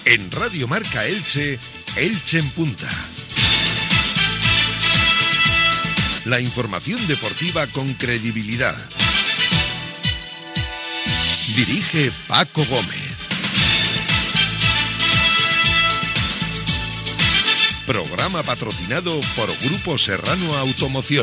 En Radio Marca Elche, Elche en Punta. La información deportiva con credibilidad. Dirige Paco Gómez. Programa patrocinado por Grupo Serrano Automoción.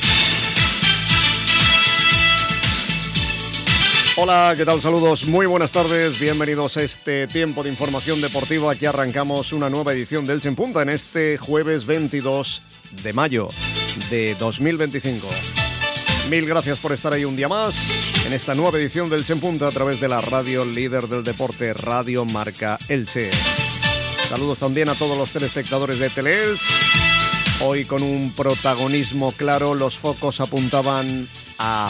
Hola, ¿qué tal? Saludos, muy buenas tardes, bienvenidos a este tiempo de información deportiva. Aquí arrancamos una nueva edición de Elche en Punta en este jueves 22 de mayo de 2025. Mil gracias por estar ahí un día más en esta nueva edición del Elche en Punta a través de la radio líder del deporte, Radio Marca Elche. Saludos también a todos los telespectadores de Teleelch. Hoy con un protagonismo claro, los focos apuntaban a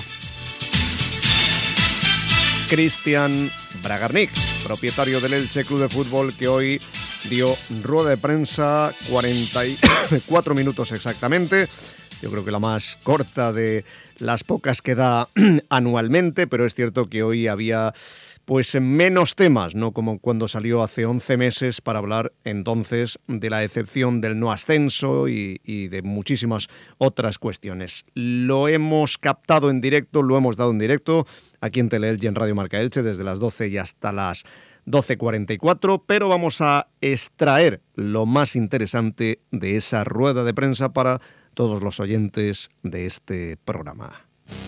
Cristian Bragarnik, propietario del Elche Club de Fútbol, que hoy dio rueda de prensa, 44 minutos exactamente. Yo creo que la más corta de las pocas que da anualmente, pero es cierto que hoy había pues menos temas, no como cuando salió hace 11 meses para hablar entonces de la excepción del no ascenso y de muchísimas otras cuestiones. Lo hemos captado en directo, lo hemos dado en directo aquí en Teleelch y en Radio Marca Elche desde las 12 y hasta las 12:44, pero vamos a extraer lo más interesante de esa rueda de prensa para todos los oyentes de este programa.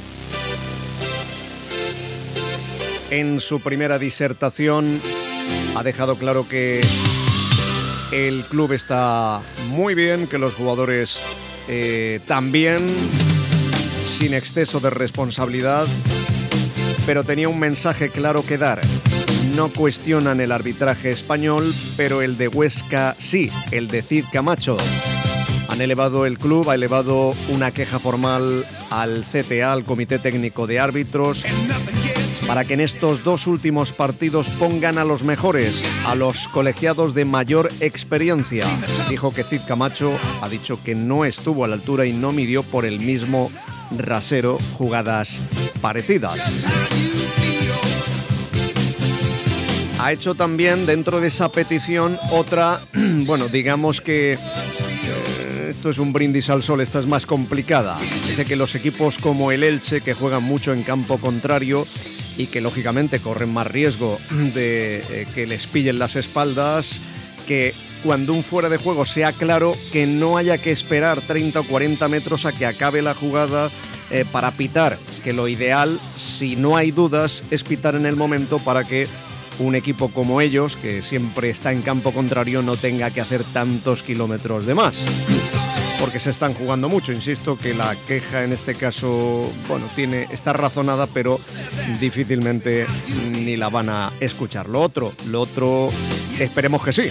En su primera disertación ha dejado claro que el club está muy bien, que los jugadores también, sin exceso de responsabilidad, pero tenía un mensaje claro que dar. No cuestionan el arbitraje español, pero el de Huesca sí, el de Cid Camacho. El club ha elevado una queja formal al CTA, al Comité Técnico de Árbitros, para que en estos dos últimos partidos pongan a los mejores, a los colegiados de mayor experiencia. Dijo que Cid Camacho ha dicho que no estuvo a la altura y no midió por el mismo rasero jugadas parecidas. Ha hecho también dentro de esa petición otra, digamos que esto es un brindis al sol, esta es más complicada. Dice que los equipos como el Elche, que juegan mucho en campo contrario y que lógicamente corren más riesgo de que les pillen las espaldas, que cuando un fuera de juego sea claro, que no haya que esperar 30 o 40 metros a que acabe la jugada para pitar, que lo ideal, si no hay dudas, es pitar en el momento para que un equipo como ellos, que siempre está en campo contrario, no tenga que hacer tantos kilómetros de más. Porque se están jugando mucho. Insisto que la queja en este caso, está razonada, pero difícilmente ni la van a escuchar. Lo otro, esperemos que sí.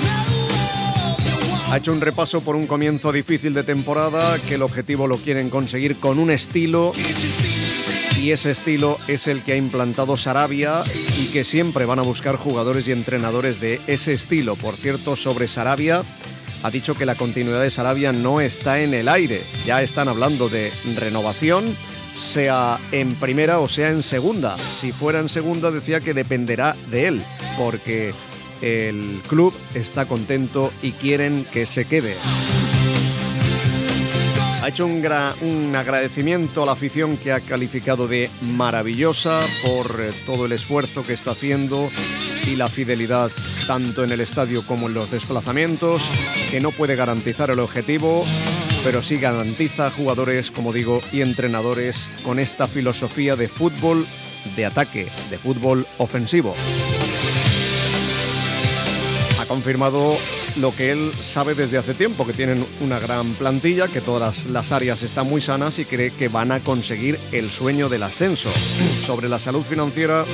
Ha hecho un repaso por un comienzo difícil de temporada, que el objetivo lo quieren conseguir con un estilo, y ese estilo es el que ha implantado Sarabia y que siempre van a buscar jugadores y entrenadores de ese estilo. Por cierto, sobre Sarabia, ha dicho que la continuidad de Sarabia no está en el aire. Ya están hablando de renovación, sea en primera o sea en segunda. Si fuera en segunda, decía que dependerá de él, porque el club está contento y quieren que se quede. Ha hecho un agradecimiento a la afición que ha calificado de maravillosa por todo el esfuerzo que está haciendo y la fidelidad tanto en el estadio como en los desplazamientos, que no puede garantizar el objetivo, pero sí garantiza jugadores, como digo, y entrenadores con esta filosofía de fútbol de ataque, de fútbol ofensivo. Ha confirmado lo que él sabe desde hace tiempo, que tienen una gran plantilla, que todas las áreas están muy sanas y cree que van a conseguir el sueño del ascenso. Sobre la salud financiera,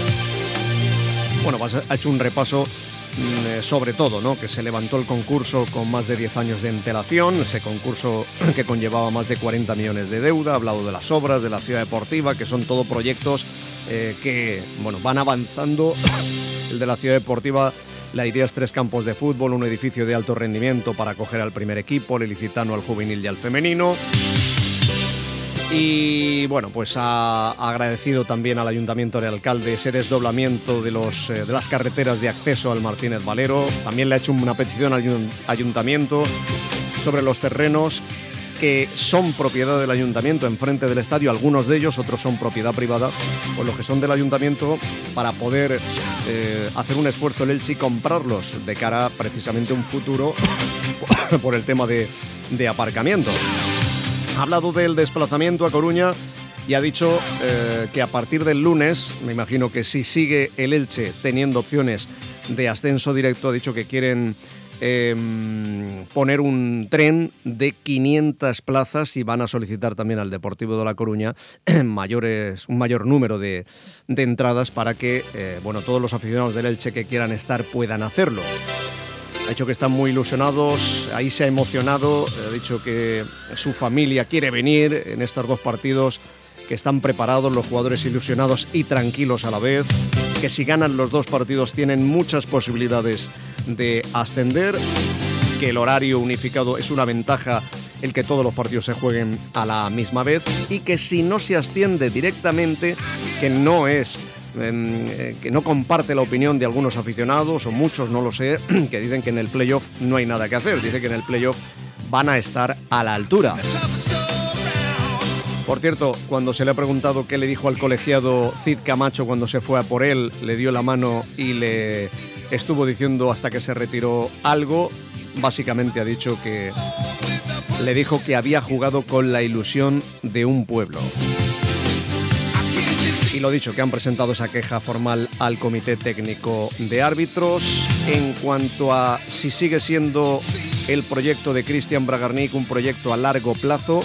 ha hecho un repaso sobre todo, ¿no? Que se levantó el concurso con más de 10 años de antelación, ese concurso que conllevaba más de 40 millones de deuda. Ha hablado de las obras, de la ciudad deportiva, que son todo proyectos que van avanzando. El de la ciudad deportiva, la idea es 3 campos de fútbol, un edificio de alto rendimiento para acoger al primer equipo, el ilicitano, al juvenil y al femenino. Y bueno, pues ha agradecido también al Ayuntamiento del Alcalde ese desdoblamiento de las carreteras de acceso al Martínez Valero. También le ha hecho una petición al Ayuntamiento sobre los terrenos que son propiedad del Ayuntamiento enfrente del estadio, algunos de ellos, otros son propiedad privada, pues los que son del Ayuntamiento, para poder hacer un esfuerzo el Elche y comprarlos de cara precisamente a un futuro por el tema de aparcamiento. Ha hablado del desplazamiento a Coruña y ha dicho que a partir del lunes, me imagino que si sigue el Elche teniendo opciones de ascenso directo, ha dicho que quieren poner un tren de 500 plazas y van a solicitar también al Deportivo de La Coruña un mayor número de entradas para que todos los aficionados del Elche que quieran estar puedan hacerlo. Ha dicho que están muy ilusionados, ahí se ha emocionado, ha dicho que su familia quiere venir en estos dos partidos, que están preparados, los jugadores ilusionados y tranquilos a la vez, que si ganan los dos partidos tienen muchas posibilidades de ascender, que el horario unificado es una ventaja el que todos los partidos se jueguen a la misma vez y que si no se asciende directamente, que no comparte la opinión de algunos aficionados o muchos, no lo sé, que dicen que en el playoff no hay nada que hacer, dice que en el playoff van a estar a la altura. Por cierto, cuando se le ha preguntado qué le dijo al colegiado Cid Camacho cuando se fue a por él, le dio la mano y le estuvo diciendo hasta que se retiró algo, básicamente ha dicho que le dijo que había jugado con la ilusión de un pueblo. Y lo dicho, que han presentado esa queja formal al Comité Técnico de Árbitros. En cuanto a si sigue siendo el proyecto de Cristian Bragarnik un proyecto a largo plazo,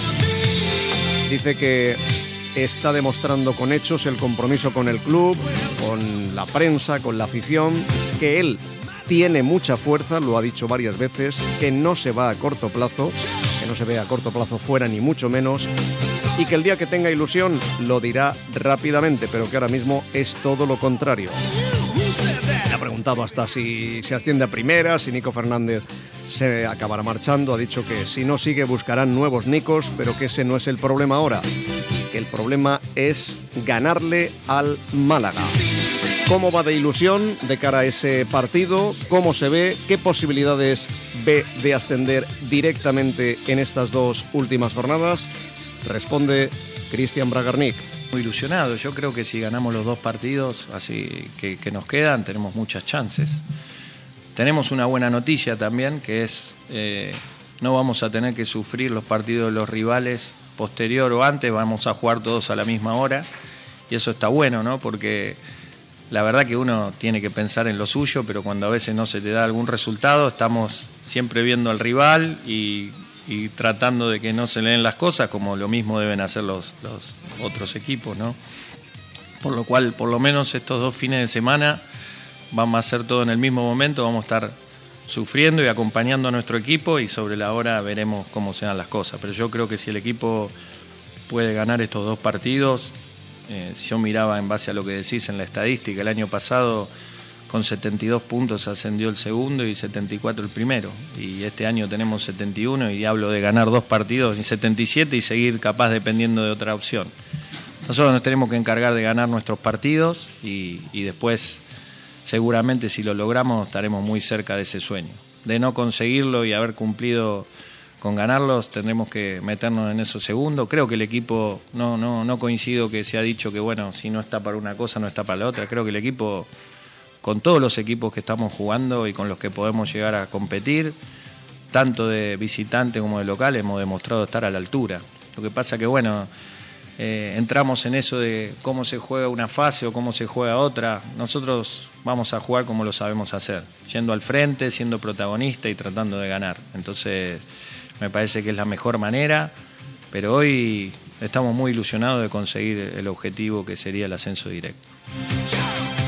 dice que está demostrando con hechos el compromiso con el club, con la prensa, con la afición, que él tiene mucha fuerza, lo ha dicho varias veces, que no se va a corto plazo, que no se ve a corto plazo fuera ni mucho menos, y que el día que tenga ilusión lo dirá rápidamente, pero que ahora mismo es todo lo contrario. Le ha preguntado hasta si se asciende a primera, si Nico Fernández se acabará marchando, ha dicho que si no sigue buscarán nuevos Nicos, pero que ese no es el problema ahora, que el problema es ganarle al Málaga. ¿Cómo va de ilusión de cara a ese partido? ¿Cómo se ve? ¿Qué posibilidades ve de ascender directamente en estas dos últimas jornadas? Responde Cristian Bragarnik. Muy ilusionado, yo creo que si ganamos los dos partidos así que nos quedan, tenemos muchas chances. Tenemos una buena noticia también, que es no vamos a tener que sufrir los partidos de los rivales posterior o antes, vamos a jugar todos a la misma hora y eso está bueno, ¿no? Porque la verdad que uno tiene que pensar en lo suyo, pero cuando a veces no se te da algún resultado, estamos siempre viendo al rival y tratando de que no se leen las cosas, como lo mismo deben hacer los otros equipos, ¿no? Por lo cual, por lo menos estos dos fines de semana vamos a hacer todo en el mismo momento, vamos a estar sufriendo y acompañando a nuestro equipo y sobre la hora veremos cómo se dan las cosas. Pero yo creo que si el equipo puede ganar estos dos partidos, yo miraba en base a lo que decís en la estadística, el año pasado con 72 puntos ascendió el segundo y 74 el primero, y este año tenemos 71 y hablo de ganar dos partidos y 77 y seguir capaz dependiendo de otra opción. Nosotros nos tenemos que encargar de ganar nuestros partidos y después seguramente si lo logramos estaremos muy cerca de ese sueño. De no conseguirlo y haber cumplido con ganarlos tendremos que meternos en eso segundo. Creo que el equipo, no coincido que se ha dicho que bueno, si no está para una cosa no está para la otra. Creo que el equipo, con todos los equipos que estamos jugando y con los que podemos llegar a competir, tanto de visitante como de local, hemos demostrado estar a la altura. Lo que pasa que bueno, entramos en eso de cómo se juega una fase o cómo se juega otra. Nosotros vamos a jugar como lo sabemos hacer, yendo al frente, siendo protagonista y tratando de ganar. Entonces me parece que es la mejor manera, pero hoy estamos muy ilusionados de conseguir el objetivo que sería el ascenso directo.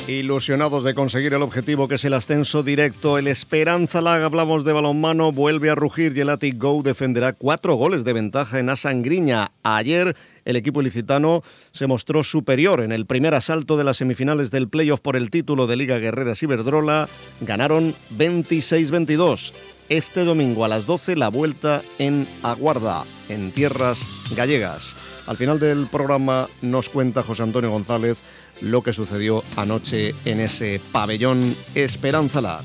Ilusionados de conseguir el objetivo, que es el ascenso directo, el Esperanza Lag, hablamos de balonmano, vuelve a rugir y el Athletic Go defenderá 4 goles de ventaja en Asangriña. Ayer el equipo ilicitano se mostró superior en el primer asalto de las semifinales del playoff por el título de Liga Guerreras Iberdrola. Ganaron 26-22. Este domingo a las 12 la vuelta en Aguarda, en tierras gallegas. Al final del programa nos cuenta José Antonio González lo que sucedió anoche en ese pabellón Esperanza Lag.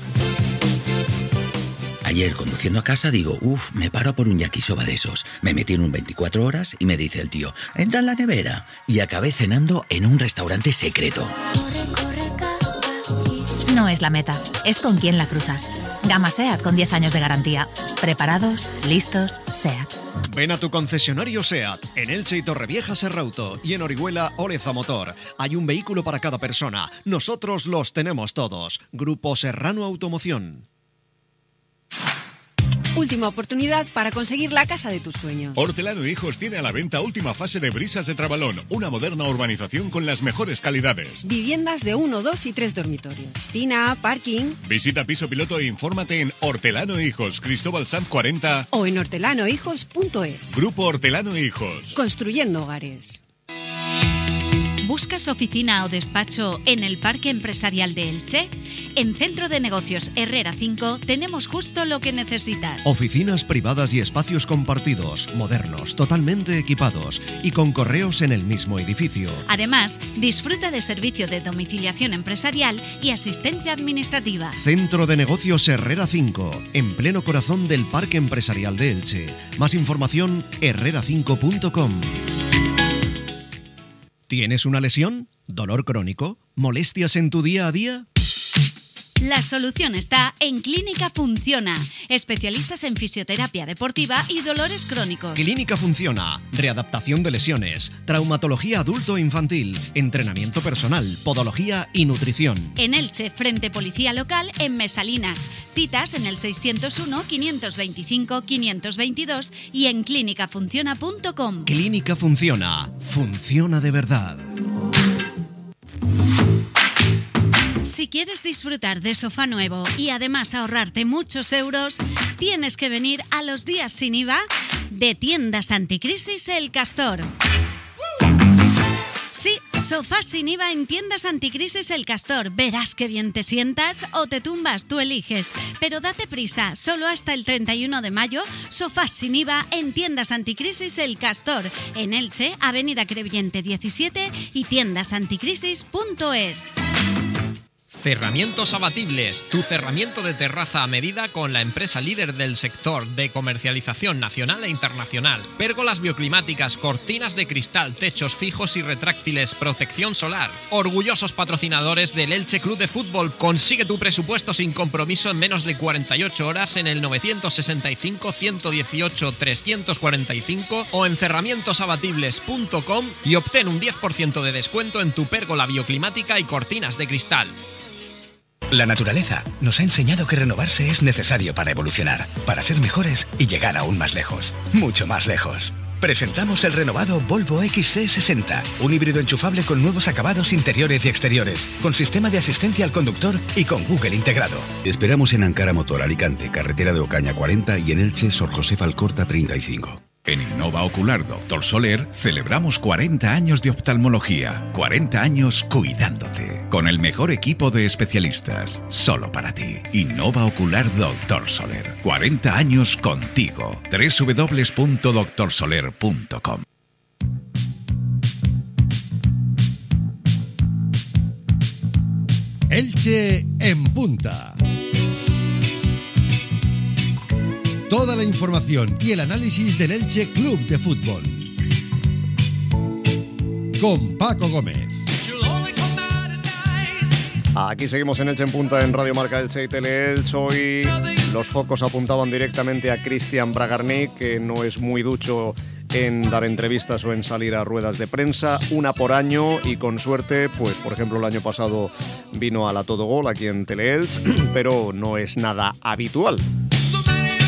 Ayer, conduciendo a casa, digo, me paro por un yakisoba de esos. Me metí en un 24 horas y me dice el tío, entra en la nevera. Y acabé cenando en un restaurante secreto. No es la meta, es con quién la cruzas. Gama SEAT con 10 años de garantía. Preparados, listos, SEAT. Ven a tu concesionario SEAT, en Elche y Torrevieja Serrauto, y en Orihuela Oleza Motor. Hay un vehículo para cada persona. Nosotros los tenemos todos. Grupo Serrano Automoción. Última oportunidad para conseguir la casa de tus sueños. Hortelano Hijos tiene a la venta última fase de Brisas de Trabalón, una moderna urbanización con las mejores calidades. Viviendas de 1, 2 y 3 dormitorios, piscina, parking. Visita piso piloto e infórmate en Hortelano Hijos, Cristóbal Sanz 40 o en hortelanohijos.es. Grupo Hortelano Hijos. Construyendo hogares. ¿Buscas oficina o despacho en el Parque Empresarial de Elche? En Centro de Negocios Herrera 5 tenemos justo lo que necesitas. Oficinas privadas y espacios compartidos, modernos, totalmente equipados y con correos en el mismo edificio. Además, disfruta de servicio de domiciliación empresarial y asistencia administrativa. Centro de Negocios Herrera 5, en pleno corazón del Parque Empresarial de Elche. Más información, herrera5.com. ¿Tienes una lesión? ¿Dolor crónico? ¿Molestias en tu día a día? La solución está en Clínica Funciona. Especialistas en fisioterapia deportiva y dolores crónicos. Clínica Funciona. Readaptación de lesiones, traumatología adulto e infantil, entrenamiento personal, podología y nutrición. En Elche, frente Policía Local, en Mesalinas. Citas en el 601 525 522 y en clínicafunciona.com. Clínica Funciona. Funciona de verdad. Si quieres disfrutar de sofá nuevo y además ahorrarte muchos euros, tienes que venir a los días sin IVA de Tiendas Anticrisis El Castor. Sí, sofá sin IVA en Tiendas Anticrisis El Castor. Verás qué bien te sientas o te tumbas, tú eliges. Pero date prisa, solo hasta el 31 de mayo, sofá sin IVA en Tiendas Anticrisis El Castor. En Elche, Avenida Crevillente 17 y tiendasanticrisis.es. Cerramientos Abatibles, tu cerramiento de terraza a medida con la empresa líder del sector de comercialización nacional e internacional. Pérgolas bioclimáticas, cortinas de cristal, techos fijos y retráctiles, protección solar. Orgullosos patrocinadores del Elche Club de Fútbol. Consigue tu presupuesto sin compromiso en menos de 48 horas en el 965 118 345 o en cerramientosabatibles.com y obtén un 10% de descuento en tu pérgola bioclimática y cortinas de cristal. La naturaleza nos ha enseñado que renovarse es necesario para evolucionar, para ser mejores y llegar aún más lejos, mucho más lejos. Presentamos el renovado Volvo XC60, un híbrido enchufable con nuevos acabados interiores y exteriores, con sistema de asistencia al conductor y con Google integrado. Esperamos en Ankara Motor Alicante, carretera de Ocaña 40 y en Elche, Sor José Alcorta 35. En Innova Ocular Dr. Soler celebramos 40 años de oftalmología, 40 años cuidándote, con el mejor equipo de especialistas, solo para ti. Innova Ocular Dr. Soler, 40 años contigo. www.drsoler.com. Elche en punta. Toda la información y el análisis del Elche Club de Fútbol. Con Paco Gómez. Aquí seguimos en Elche en punta en Radio Marca Elche y Teleelch. Hoy los focos apuntaban directamente a Cristian Bragarnik, que no es muy ducho en dar entrevistas o en salir a ruedas de prensa, una por año, y con suerte, pues por ejemplo el año pasado vino a la Todo Gol aquí en Teleelch, pero no es nada habitual.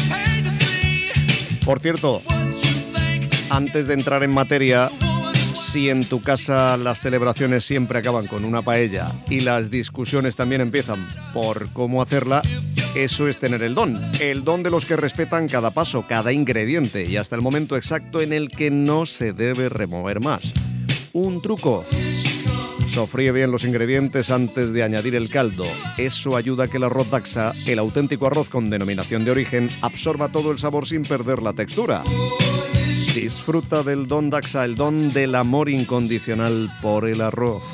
Por cierto, antes de entrar en materia, Si en tu casa las celebraciones siempre acaban con una paella y las discusiones también empiezan por cómo hacerla, eso es tener el don de los que respetan cada paso, cada ingrediente y hasta el momento exacto en el que no se debe remover más. Un truco: sofríe bien los ingredientes antes de añadir el caldo. Eso ayuda a que el arroz Daxa, el auténtico arroz con denominación de origen, absorba todo el sabor sin perder la textura. Disfruta del don Daxa, el don del amor incondicional por el arroz.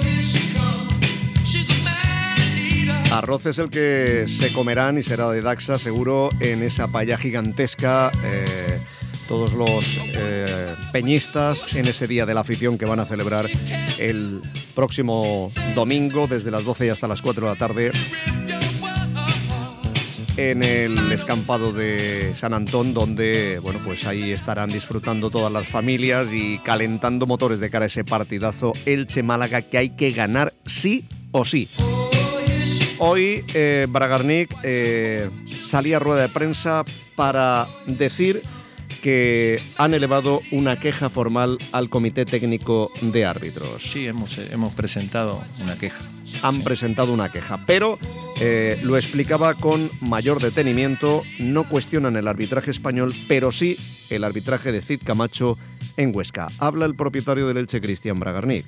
Arroz es el que se comerán y será de Daxa seguro en esa paella gigantesca. Todos los peñistas en ese día de la afición que van a celebrar el próximo domingo desde las 12 y hasta las 4 de la tarde en el escampado de San Antón, donde bueno, pues ahí estarán disfrutando todas las familias y calentando motores de cara a ese partidazo Elche-Málaga que hay que ganar sí o sí. Hoy Bragarnik salía a rueda de prensa para decir que han elevado una queja formal al Comité Técnico de Árbitros. Sí, hemos presentado una queja. Han presentado una queja, pero lo explicaba con mayor detenimiento. No cuestionan el arbitraje español, pero sí el arbitraje de Cid Camacho en Huesca. Habla el propietario del Elche, Cristian Bragarnik.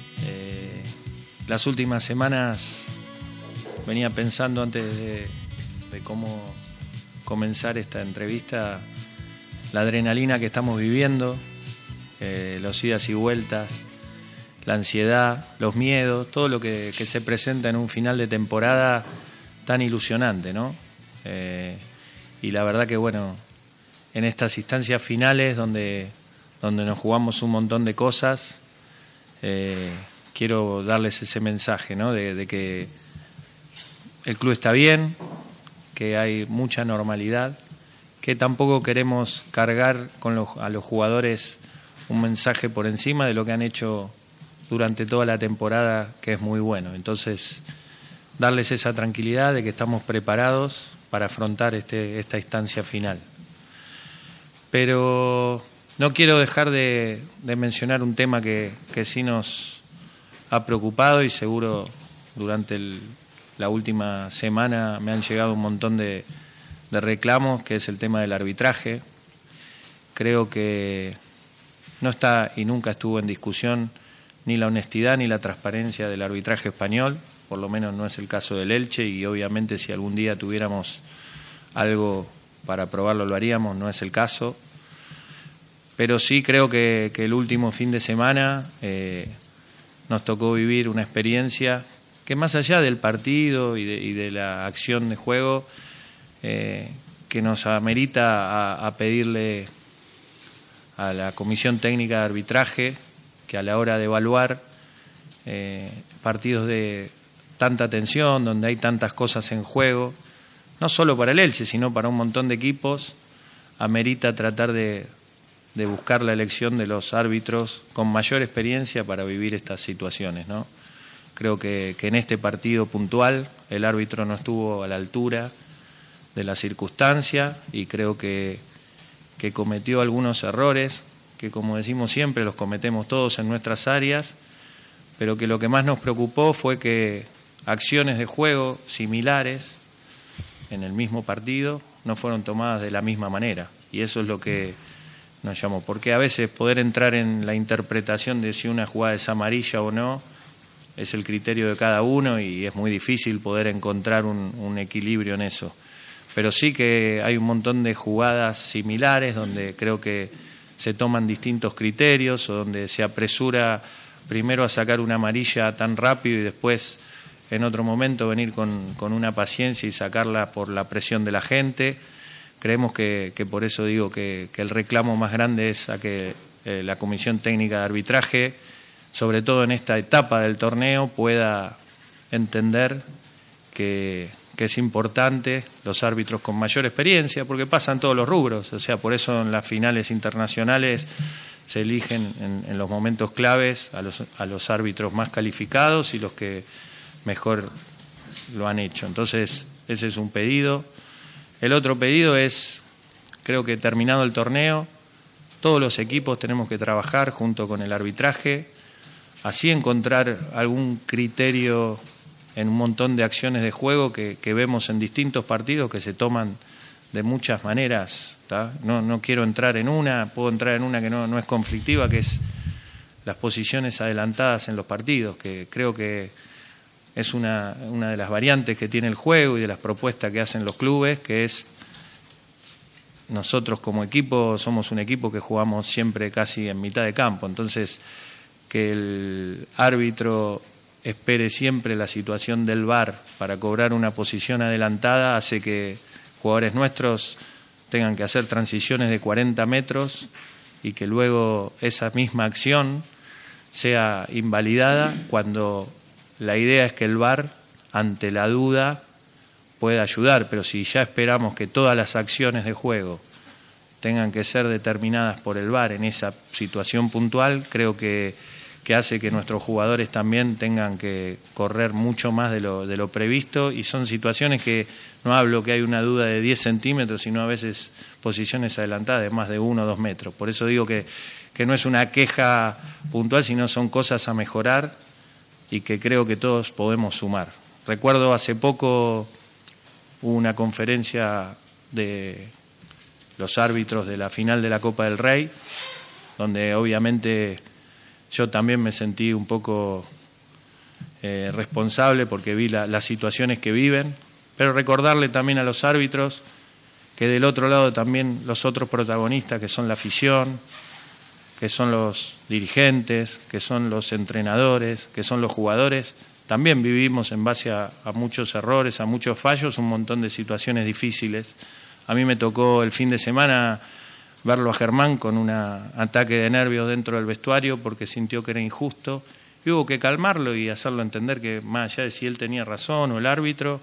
Las últimas semanas venía pensando antes de cómo comenzar esta entrevista, la adrenalina que estamos viviendo, los idas y vueltas, la ansiedad, los miedos, todo lo que se presenta en un final de temporada tan ilusionante, ¿no? Y la verdad que, bueno, en estas instancias finales donde nos jugamos un montón de cosas, quiero darles ese mensaje, ¿no? De que el club está bien, que hay mucha normalidad, que tampoco queremos cargar a los jugadores un mensaje por encima de lo que han hecho durante toda la temporada, que es muy bueno. Entonces, darles esa tranquilidad de que estamos preparados para afrontar esta instancia final. Pero no quiero dejar de mencionar un tema que sí nos ha preocupado y seguro durante la última semana me han llegado un montón de reclamos, que es el tema del arbitraje. Creo que no está y nunca estuvo en discusión ni la honestidad ni la transparencia del arbitraje español, por lo menos no es el caso del Elche, y obviamente si algún día tuviéramos algo para probarlo lo haríamos, no es el caso. Pero sí creo que el último fin de semana nos tocó vivir una experiencia que, más allá del partido y de la acción de juego, que nos amerita a pedirle a la Comisión Técnica de Arbitraje que a la hora de evaluar partidos de tanta tensión, donde hay tantas cosas en juego, no solo para el Elche, sino para un montón de equipos, amerita tratar de buscar la elección de los árbitros con mayor experiencia para vivir estas situaciones, ¿no? Creo que en este partido puntual el árbitro no estuvo a la altura de la circunstancia y creo que cometió algunos errores que, como decimos siempre, los cometemos todos en nuestras áreas, pero que lo que más nos preocupó fue que acciones de juego similares en el mismo partido no fueron tomadas de la misma manera, y eso es lo que nos llamó, porque a veces poder entrar en la interpretación de si una jugada es amarilla o no es el criterio de cada uno y es muy difícil poder encontrar un equilibrio en eso. Pero sí que hay un montón de jugadas similares donde creo que se toman distintos criterios o donde se apresura primero a sacar una amarilla tan rápido y después en otro momento venir con una paciencia y sacarla por la presión de la gente. Creemos que por eso digo que el reclamo más grande es a que la Comisión Técnica de Arbitraje, sobre todo en esta etapa del torneo, pueda entender que es importante los árbitros con mayor experiencia, porque pasan todos los rubros, o sea, por eso en las finales internacionales se eligen en los momentos claves a los árbitros más calificados y los que mejor lo han hecho. Entonces, ese es un pedido. El otro pedido es, creo que terminado el torneo, todos los equipos tenemos que trabajar junto con el arbitraje, así encontrar algún criterio en un montón de acciones de juego que vemos en distintos partidos que se toman de muchas maneras. No quiero entrar en una, puedo entrar en una que no es conflictiva, que es las posiciones adelantadas en los partidos, que creo que es una de las variantes que tiene el juego y de las propuestas que hacen los clubes, que es nosotros como equipo somos un equipo que jugamos siempre casi en mitad de campo, entonces que el árbitro espere siempre la situación del VAR para cobrar una posición adelantada hace que jugadores nuestros tengan que hacer transiciones de 40 metros y que luego esa misma acción sea invalidada cuando la idea es que el VAR, ante la duda, pueda ayudar, pero si ya esperamos que todas las acciones de juego tengan que ser determinadas por el VAR en esa situación puntual, creo que hace que nuestros jugadores también tengan que correr mucho más de lo previsto, y son situaciones que no hablo que hay una duda de 10 centímetros, sino a veces posiciones adelantadas de más de 1 o 2 metros. Por eso digo que no es una queja puntual, sino son cosas a mejorar y que creo que todos podemos sumar. Recuerdo hace poco hubo una conferencia de los árbitros de la final de la Copa del Rey, donde obviamente yo también me sentí un poco responsable porque vi las situaciones que viven, pero recordarle también a los árbitros que del otro lado también los otros protagonistas, que son la afición, que son los dirigentes, que son los entrenadores, que son los jugadores, también vivimos en base a muchos errores, a muchos fallos, un montón de situaciones difíciles. A mí me tocó el fin de semana verlo a Germán con un ataque de nervios dentro del vestuario porque sintió que era injusto, y hubo que calmarlo y hacerlo entender que más allá de si él tenía razón o el árbitro,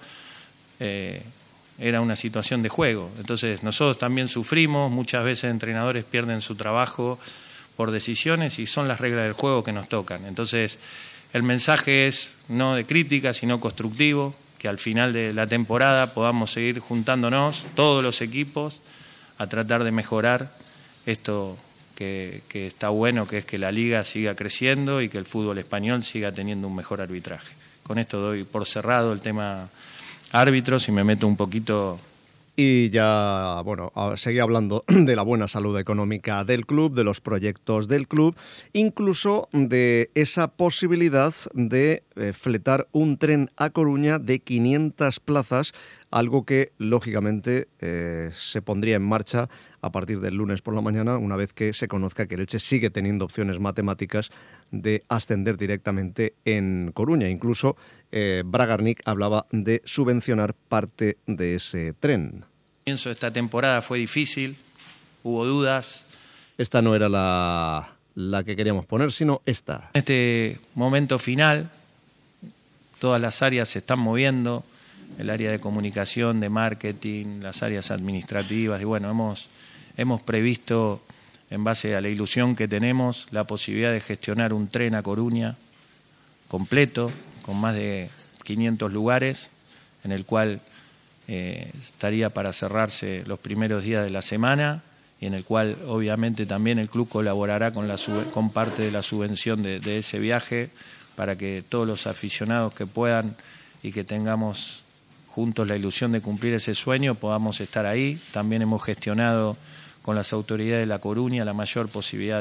era una situación de juego. Entonces nosotros también sufrimos, muchas veces entrenadores pierden su trabajo por decisiones y son las reglas del juego que nos tocan. Entonces el mensaje es no de crítica, sino constructivo, que al final de la temporada podamos seguir juntándonos, todos los equipos, a tratar de mejorar esto que está bueno, que es que la liga siga creciendo y que el fútbol español siga teniendo un mejor arbitraje. Con esto doy por cerrado el tema árbitros y me meto un poquito. Y ya, bueno, seguí hablando de la buena salud económica del club, de los proyectos del club, incluso de esa posibilidad de fletar un tren a Coruña de 500 plazas, algo que, lógicamente, se pondría en marcha a partir del lunes por la mañana, una vez que se conozca que el Elche sigue teniendo opciones matemáticas de ascender directamente en Coruña. Incluso Bragarnik hablaba de subvencionar parte de ese tren. El comienzo de esta temporada fue difícil, hubo dudas. Esta no era la que queríamos poner, sino esta. En este momento final, todas las áreas se están moviendo, el área de comunicación, de marketing, las áreas administrativas, y bueno, hemos previsto, en base a la ilusión que tenemos, la posibilidad de gestionar un tren a Coruña completo, con más de 500 lugares, en el cual estaría para cerrarse los primeros días de la semana, y en el cual obviamente también el club colaborará con parte de la subvención de ese viaje, para que todos los aficionados que puedan y que tengamos juntos la ilusión de cumplir ese sueño podamos estar ahí. También hemos gestionado con las autoridades de La Coruña la mayor posibilidad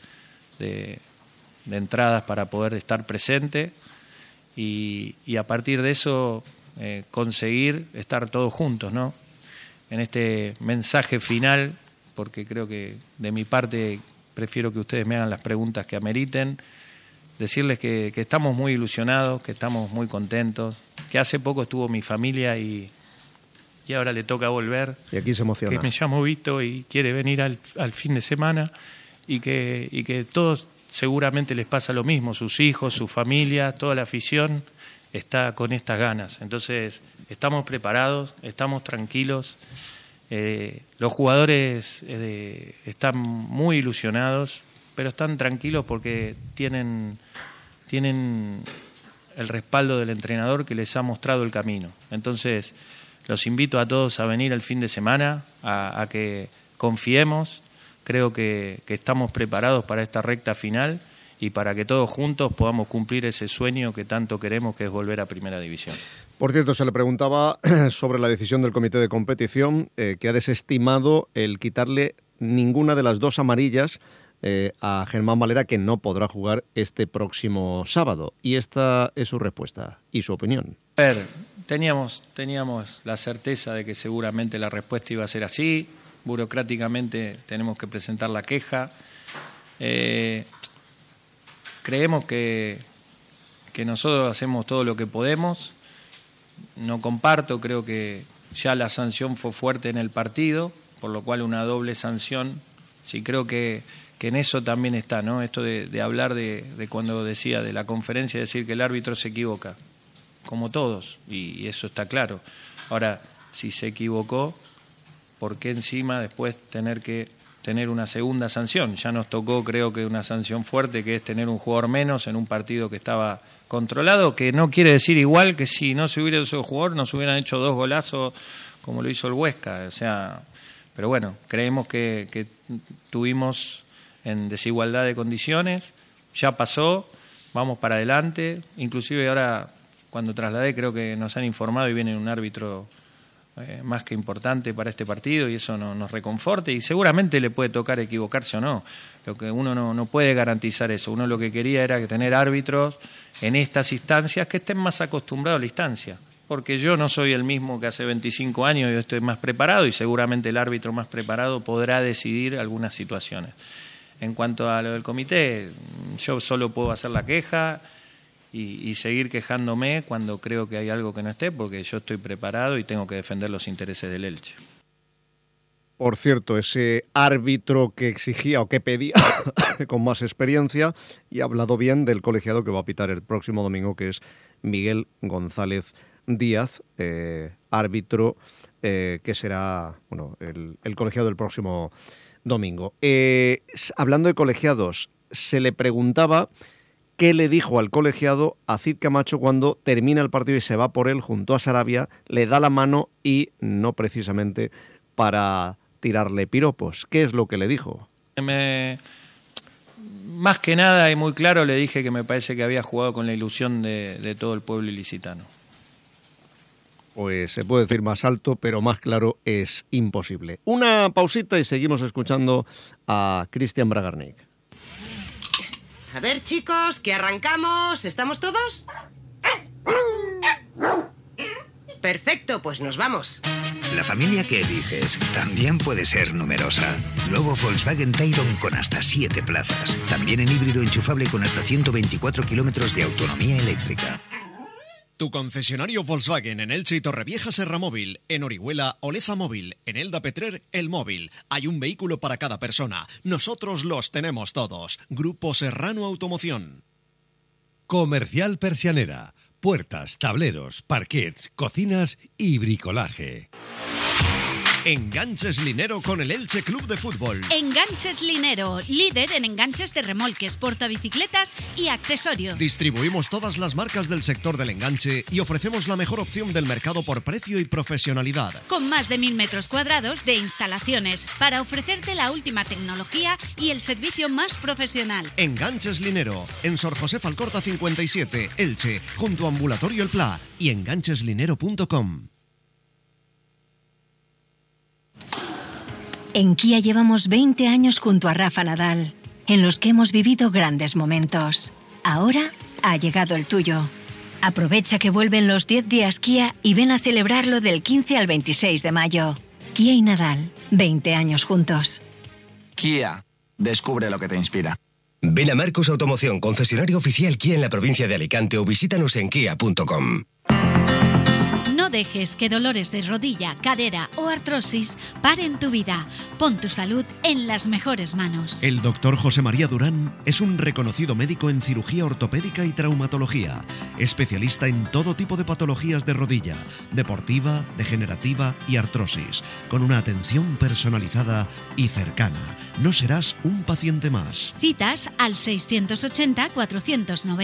de entradas para poder estar presente, y a partir de eso conseguir estar todos juntos, ¿no? En este mensaje final, porque creo que de mi parte prefiero que ustedes me hagan las preguntas que ameriten, decirles que estamos muy ilusionados, que estamos muy contentos, que hace poco estuvo mi familia y ahora le toca volver. Y aquí se emociona. Que me llamo Vito y quiere venir al fin de semana, y que todos seguramente les pasa lo mismo, sus hijos, su familia, toda la afición está con estas ganas. Entonces estamos preparados, estamos tranquilos, los jugadores están muy ilusionados, pero están tranquilos porque tienen el respaldo del entrenador que les ha mostrado el camino. Entonces los invito a todos a venir el fin de semana, a que confiemos, creo que estamos preparados para esta recta final y para que todos juntos podamos cumplir ese sueño que tanto queremos, que es volver a Primera División. Por cierto, se le preguntaba sobre la decisión del comité de competición, que ha desestimado el quitarle ninguna de las 2 amarillas a Germán Valera, que no podrá jugar este próximo sábado. Y esta es su respuesta y su opinión. A ver, teníamos la certeza de que seguramente la respuesta iba a ser así. Burocráticamente tenemos que presentar la queja. Creemos que nosotros hacemos todo lo que podemos. No comparto, creo que ya la sanción fue fuerte en el partido, por lo cual una doble sanción. Sí, creo que en eso también está, ¿no? Esto de hablar de cuando decía de la conferencia, decir que el árbitro se equivoca, como todos, y eso está claro. Ahora, si se equivocó, ¿por qué encima después tener que tener una segunda sanción? Ya nos tocó, creo que una sanción fuerte, que es tener un jugador menos en un partido que estaba controlado, que no quiere decir igual que si no se hubiera hecho jugador, nos hubieran hecho 2 golazos como lo hizo el Huesca. O sea, pero bueno, creemos que tuvimos en desigualdad de condiciones, ya pasó, vamos para adelante. Inclusive ahora, cuando trasladé, creo que nos han informado y viene un árbitro más que importante para este partido, y eso nos reconforta, y seguramente le puede tocar equivocarse o no. Lo que uno no puede garantizar eso. Uno lo que quería era tener árbitros en estas instancias que estén más acostumbrados a la instancia, porque yo no soy el mismo que hace 25 años, yo estoy más preparado, y seguramente el árbitro más preparado podrá decidir algunas situaciones. En cuanto a lo del comité, yo solo puedo hacer la queja y seguir quejándome cuando creo que hay algo que no esté, porque yo estoy preparado y tengo que defender los intereses del Elche. Por cierto, ese árbitro que exigía o que pedía con más experiencia, y ha hablado bien del colegiado que va a pitar el próximo domingo, que es Miguel González Díaz, árbitro que será el colegiado del próximo domingo. Hablando de colegiados, se le preguntaba qué le dijo al colegiado a Cid Camacho cuando termina el partido y se va por él junto a Sarabia, le da la mano y no precisamente para tirarle piropos. ¿Qué es lo que le dijo? Más que nada y muy claro le dije que me parece que había jugado con la ilusión de todo el pueblo ilicitano. Pues se puede decir más alto, pero más claro es imposible. Una pausita y seguimos escuchando a Cristian Bragarnik. A ver, chicos, que arrancamos. ¿Estamos todos? Perfecto, pues nos vamos. La familia que eliges también puede ser numerosa. Nuevo Volkswagen Tayron con hasta 7 plazas. También en híbrido enchufable con hasta 124 kilómetros de autonomía eléctrica. Tu concesionario Volkswagen en Elche y Torrevieja Serra Móvil, en Orihuela Oleza Móvil, en Elda Petrer El Móvil. Hay un vehículo para cada persona. Nosotros los tenemos todos. Grupo Serrano Automoción. Comercial Persianera. Puertas, tableros, parquets, cocinas y bricolaje. Enganches Linero con el Elche Club de Fútbol. Enganches Linero, líder en enganches de remolques, portabicicletas y accesorios. Distribuimos todas las marcas del sector del enganche y ofrecemos la mejor opción del mercado por precio y profesionalidad. Con más de 1000 metros cuadrados de instalaciones para ofrecerte la última tecnología y el servicio más profesional. Enganches Linero, en Sor José Falcorta 57, Elche, junto a Ambulatorio El Pla y engancheslinero.com. En Kia llevamos 20 años junto a Rafa Nadal, en los que hemos vivido grandes momentos. Ahora ha llegado el tuyo. Aprovecha que vuelven los 10 días Kia y ven a celebrarlo del 15 al 26 de mayo. Kia y Nadal, 20 años juntos. Kia, descubre lo que te inspira. Ven a Marcos Automoción, concesionario oficial Kia en la provincia de Alicante, o visítanos en kia.com. No dejes que dolores de rodilla, cadera o artrosis paren tu vida. Pon tu salud en las mejores manos. El doctor José María Durán es un reconocido médico en cirugía ortopédica y traumatología, especialista en todo tipo de patologías de rodilla, deportiva, degenerativa y artrosis, con una atención personalizada y cercana. No serás un paciente más. Citas al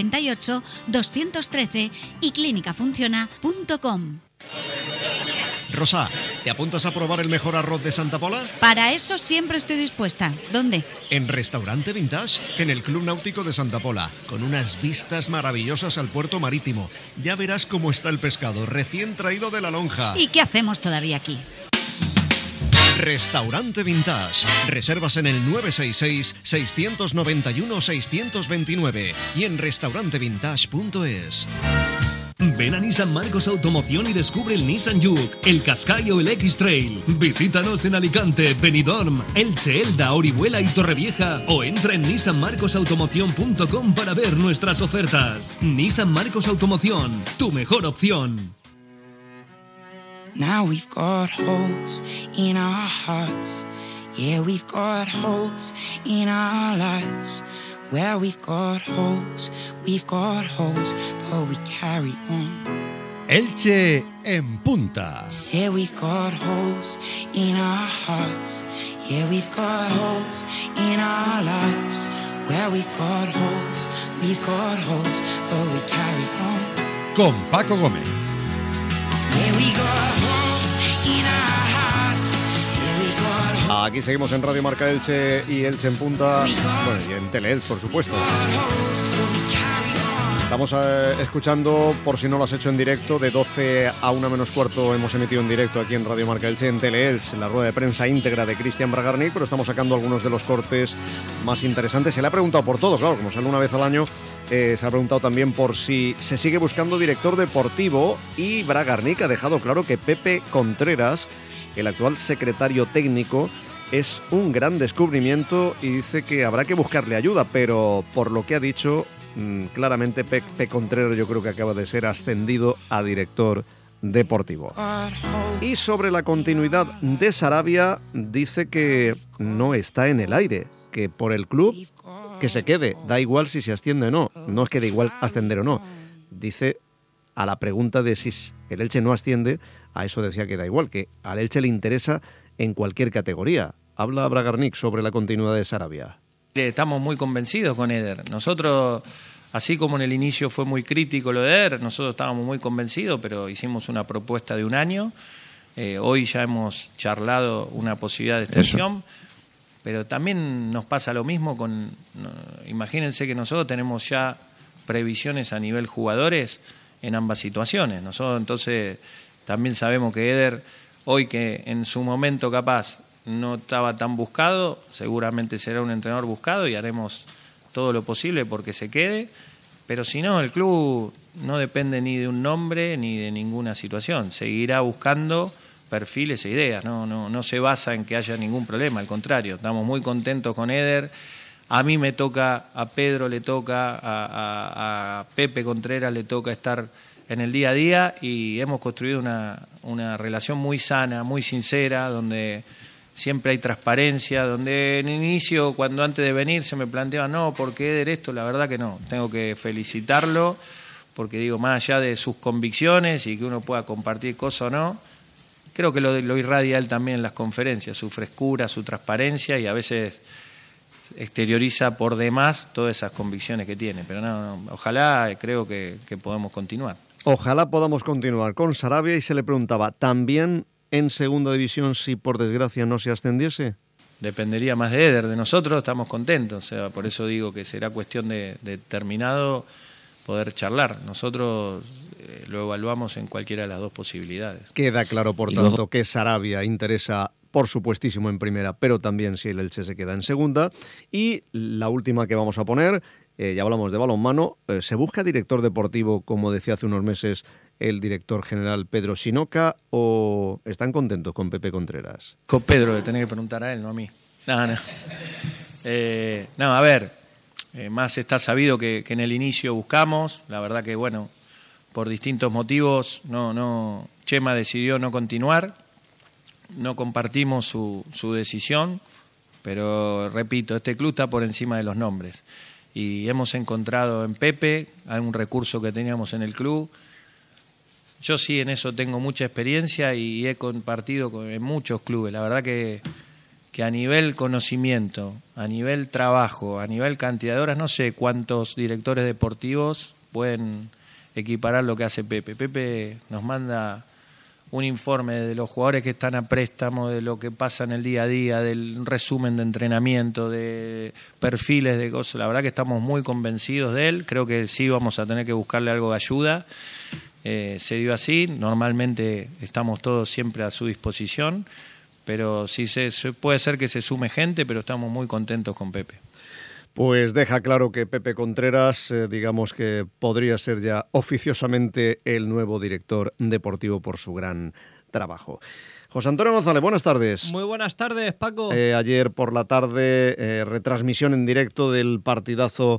680-498-213 y clínicafunciona.com. Rosa, ¿te apuntas a probar el mejor arroz de Santa Pola? Para eso siempre estoy dispuesta. ¿Dónde? En Restaurante Vintage, en el Club Náutico de Santa Pola, con unas vistas maravillosas al puerto marítimo. Ya verás cómo está el pescado, recién traído de la lonja. ¿Y qué hacemos todavía aquí? Restaurante Vintage. Reservas en el 966-691-629 y en restaurantevintage.es. Ven a Nissan Marcos Automoción y descubre el Nissan Juke, el Qashqai o el X-Trail. Visítanos en Alicante, Benidorm, Elche, Elda, Orihuela y Torrevieja o entra en nissanmarcosautomoción.com para ver nuestras ofertas. Nissan Marcos Automoción, tu mejor opción. Now we've got holes in our hearts. Yeah, we've got holes in our lives. Where we've got holes, but we carry on. Elche en punta. Say we've got holes in our hearts. Yeah, we've got holes in our lives. Where we've got holes, but we carry on. Con Paco Gómez. Yeah, we got holes in our hearts. Aquí seguimos en Radio Marca Elche y Elche en punta, bueno, y en Teleelch, por supuesto. Estamos escuchando, por si no lo has hecho en directo, de 12 a 1 menos cuarto hemos emitido en directo aquí en Radio Marca Elche, en Teleelch, la rueda de prensa íntegra de Cristian Bragarnik, pero estamos sacando algunos de los cortes más interesantes. Se le ha preguntado por todo, claro, como sale una vez al año, se ha preguntado también por si se sigue buscando director deportivo, y Bragarnik ha dejado claro que Pepe Contreras, el actual secretario técnico, es un gran descubrimiento y dice que habrá que buscarle ayuda, pero por lo que ha dicho, claramente Pepe Contreras yo creo que acaba de ser ascendido a director deportivo. Y sobre la continuidad de Sarabia, dice que no está en el aire, que por el club que se quede, da igual si se asciende o no, no es que da igual ascender o no. Dice, a la pregunta de si el Elche no asciende, a eso decía que da igual, que al Elche le interesa en cualquier categoría. Habla Bragarnik sobre la continuidad de Sarabia. Estamos muy convencidos con Eder. Nosotros, así como en el inicio fue muy crítico lo de Eder, nosotros estábamos muy convencidos, pero hicimos una propuesta de 1 año. Hoy ya hemos charlado una posibilidad de extensión, pero también nos pasa lo mismo con... Imagínense que nosotros tenemos ya previsiones a nivel jugadores en ambas situaciones. Nosotros entonces también sabemos que Eder, hoy que en su momento capaz no estaba tan buscado, seguramente será un entrenador buscado y haremos todo lo posible porque se quede, pero si no, el club no depende ni de un nombre ni de ninguna situación, seguirá buscando perfiles e ideas, no se basa en que haya ningún problema, al contrario, estamos muy contentos con Eder. A mí me toca, a Pedro le toca, a Pepe Contreras le toca estar en el día a día y hemos construido una relación muy sana, muy sincera, donde siempre hay transparencia, donde en inicio, cuando antes de venir se me planteaba, no, ¿por qué Eder esto? La verdad que no, tengo que felicitarlo, porque digo, más allá de sus convicciones y que uno pueda compartir cosas o no, creo que lo irradia él también en las conferencias, su frescura, su transparencia, y a veces exterioriza por demás todas esas convicciones que tiene, pero no, ojalá, creo que podemos continuar. Ojalá podamos continuar con Sarabia. Y se le preguntaba, ¿también en segunda división si por desgracia no se ascendiese? Dependería más de Eder, de nosotros estamos contentos, o sea, por eso digo que será cuestión de terminado poder charlar. Nosotros lo evaluamos en cualquiera de las dos posibilidades. Queda claro, por tanto, que Sarabia interesa, por supuestísimo, en primera, pero también si el Elche se queda en segunda. Y la última que vamos a poner, ya hablamos de balonmano, ¿se busca director deportivo, como decía hace unos meses el director general Pedro Shinoka, o están contentos con Pepe Contreras? Con Pedro, le tenés que preguntar a él, no a mí. No, a ver, más está sabido que en el inicio buscamos, la verdad que bueno, por distintos motivos, Chema decidió no continuar, no compartimos su decisión, pero repito, este club está por encima de los nombres. Y hemos encontrado en Pepe algún recurso que teníamos en el club. Yo sí en eso tengo mucha experiencia y he compartido en muchos clubes. La verdad que a nivel conocimiento, a nivel trabajo, a nivel cantidad de horas, no sé cuántos directores deportivos pueden equiparar lo que hace Pepe. Pepe nos manda un informe de los jugadores que están a préstamo, de lo que pasa en el día a día, del resumen de entrenamiento, de perfiles de cosas. La verdad que estamos muy convencidos de él. Creo que sí vamos a tener que buscarle algo de ayuda. Se dio así. Normalmente estamos todos siempre a su disposición, pero sí puede ser que se sume gente, pero estamos muy contentos con Pepe. Pues deja claro que Pepe Contreras, digamos que podría ser ya oficiosamente el nuevo director deportivo por su gran trabajo. José Antonio González, buenas tardes. Muy buenas tardes, Paco. Ayer por la tarde, retransmisión en directo del partidazo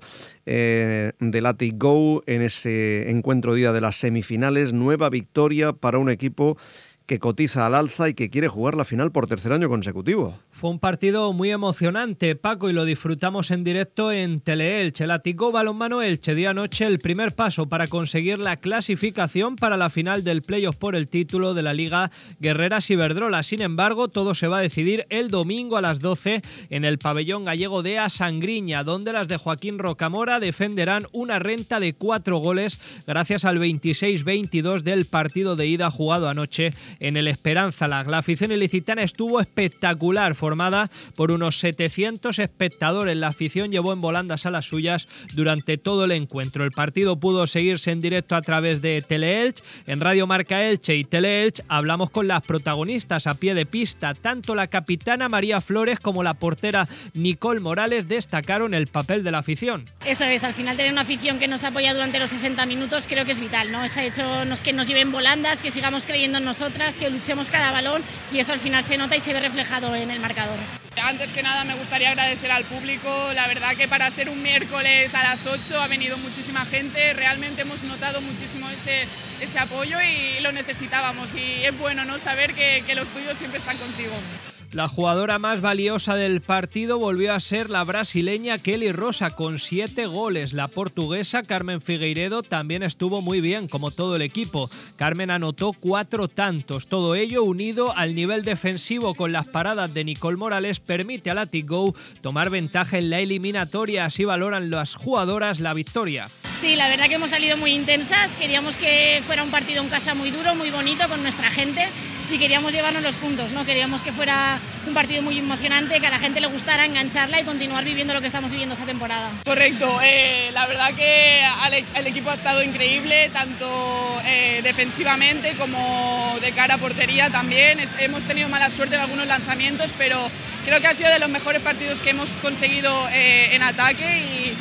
del Athletic Go en ese encuentro día de las semifinales. Nueva victoria para un equipo que cotiza al alza y que quiere jugar la final por tercer año consecutivo. Fue un partido muy emocionante, Paco, y lo disfrutamos en directo en Teleelche. El Athletic Go Balonmano Elche dio anoche el primer paso para conseguir la clasificación para la final del playoff por el título de la Liga Guerreras Iberdrola. Sin embargo, todo se va a decidir el domingo a las 12 en el pabellón gallego de Asangriña, donde las de Joaquín Rocamora defenderán una renta de 4 goles gracias al 26-22 del partido de ida jugado anoche en el Esperanza Lag. La afición ilicitana estuvo espectacular, formada por unos 700 espectadores. La afición llevó en volandas a las suyas durante todo el encuentro. El partido pudo seguirse en directo a través de Teleelch. En Radio Marca Elche y Teleelch hablamos con las protagonistas a pie de pista. Tanto la capitana María Flores como la portera Nicole Morales destacaron el papel de la afición. Eso es, al final tener una afición que nos apoya durante los 60 minutos creo que es vital, ¿no? Es hecho que nos lleven volandas, que sigamos creyendo en nosotras, que luchemos cada balón, y eso al final se nota y se ve reflejado en el marcador. Antes que nada me gustaría agradecer al público. La verdad que para ser un miércoles a las 8 ha venido muchísima gente. Realmente hemos notado muchísimo ese apoyo y lo necesitábamos, y es bueno, ¿no?, saber que los tuyos siempre están contigo. La jugadora más valiosa del partido volvió a ser la brasileña Kelly Rosa, con 7 goles. La portuguesa Carmen Figueiredo también estuvo muy bien, como todo el equipo. Carmen anotó 4 tantos. Todo ello, unido al nivel defensivo con las paradas de Nicole Morales, permite al Athletic Go tomar ventaja en la eliminatoria. Así valoran las jugadoras la victoria. Sí, la verdad que hemos salido muy intensas. Queríamos que fuera un partido en casa muy duro, muy bonito, con nuestra gente, y queríamos llevarnos los puntos, ¿no? Queríamos que fuera un partido muy emocionante, que a la gente le gustara, engancharla y continuar viviendo lo que estamos viviendo esta temporada. Correcto, la verdad que el equipo ha estado increíble, tanto defensivamente como de cara a portería también. Hemos tenido mala suerte en algunos lanzamientos, pero creo que ha sido de los mejores partidos que hemos conseguido en ataque,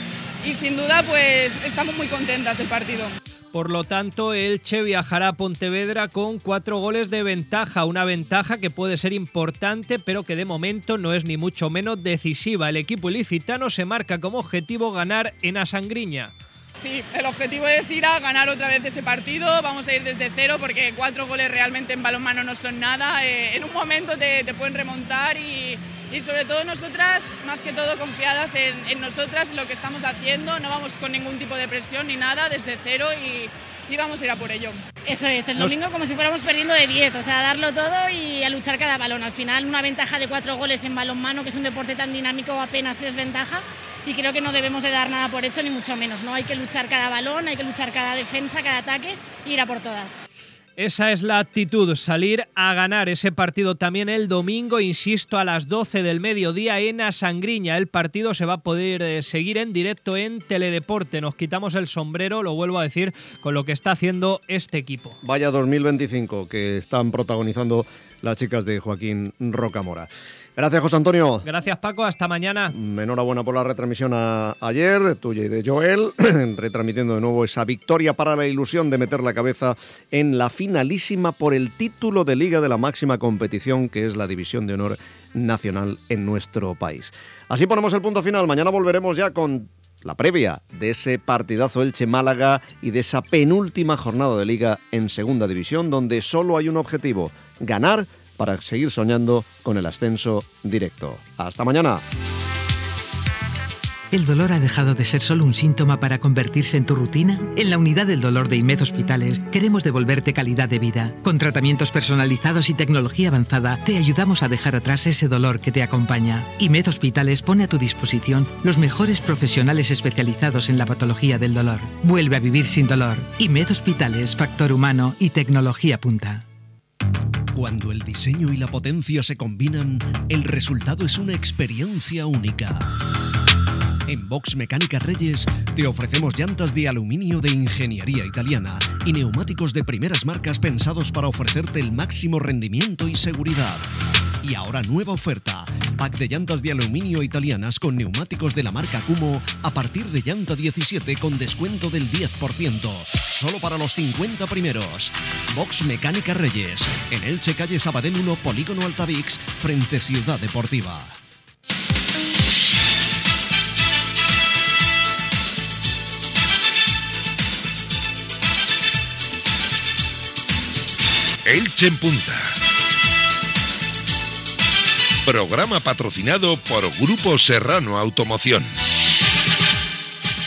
y sin duda pues estamos muy contentas del partido. Por lo tanto, Elche viajará a Pontevedra con 4 goles de ventaja, una ventaja que puede ser importante, pero que de momento no es ni mucho menos decisiva. El equipo ilicitano se marca como objetivo ganar en Asangriña. Sí, el objetivo es ir a ganar otra vez ese partido. Vamos a ir desde cero, porque 4 goles realmente en balonmano no son nada. En un momento te pueden remontar, y sobre todo nosotras, más que todo confiadas en nosotras, lo que estamos haciendo. No vamos con ningún tipo de presión ni nada, desde cero, y vamos a ir a por ello. Eso es, el domingo como si fuéramos perdiendo de 10, o sea, darlo todo y a luchar cada balón. Al final, una ventaja de 4 goles en balonmano, que es un deporte tan dinámico, apenas es ventaja, y creo que no debemos de dar nada por hecho, ni mucho menos, ¿no? Hay que luchar cada balón, hay que luchar cada defensa, cada ataque, e ir a por todas. Esa es la actitud, salir a ganar ese partido también el domingo, insisto, a las 12 del mediodía en Asangriña. El partido se va a poder seguir en directo en Teledeporte. Nos quitamos el sombrero, lo vuelvo a decir, con lo que está haciendo este equipo. Vaya 2025 que están protagonizando las chicas de Joaquín Rocamora. Gracias, José Antonio. Gracias, Paco. Hasta mañana. Enhorabuena por la retransmisión ayer, tuya y de Joel, retransmitiendo de nuevo esa victoria para la ilusión de meter la cabeza en la finalísima por el título de Liga de la máxima competición, que es la División de Honor Nacional en nuestro país. Así ponemos el punto final. Mañana volveremos ya con la previa de ese partidazo Elche-Málaga y de esa penúltima jornada de Liga en Segunda División, donde solo hay un objetivo: ganar para seguir soñando con el ascenso directo. ¡Hasta mañana! ¿El dolor ha dejado de ser solo un síntoma para convertirse en tu rutina? En la unidad del dolor de IMED Hospitales queremos devolverte calidad de vida. Con tratamientos personalizados y tecnología avanzada te ayudamos a dejar atrás ese dolor que te acompaña. IMED Hospitales pone a tu disposición los mejores profesionales especializados en la patología del dolor. Vuelve a vivir sin dolor. IMED Hospitales, factor humano y tecnología punta. Cuando el diseño y la potencia se combinan, el resultado es una experiencia única. En Box Mecánica Reyes te ofrecemos llantas de aluminio de ingeniería italiana y neumáticos de primeras marcas pensados para ofrecerte el máximo rendimiento y seguridad. Y ahora nueva oferta, pack de llantas de aluminio italianas con neumáticos de la marca Kumo a partir de llanta 17 con descuento del 10%, solo para los 50 primeros. Box Mecánica Reyes, en Elche, calle Sabadell 1, Polígono Altavix, frente Ciudad Deportiva. Elche en Punta. Programa patrocinado por Grupo Serrano Automoción.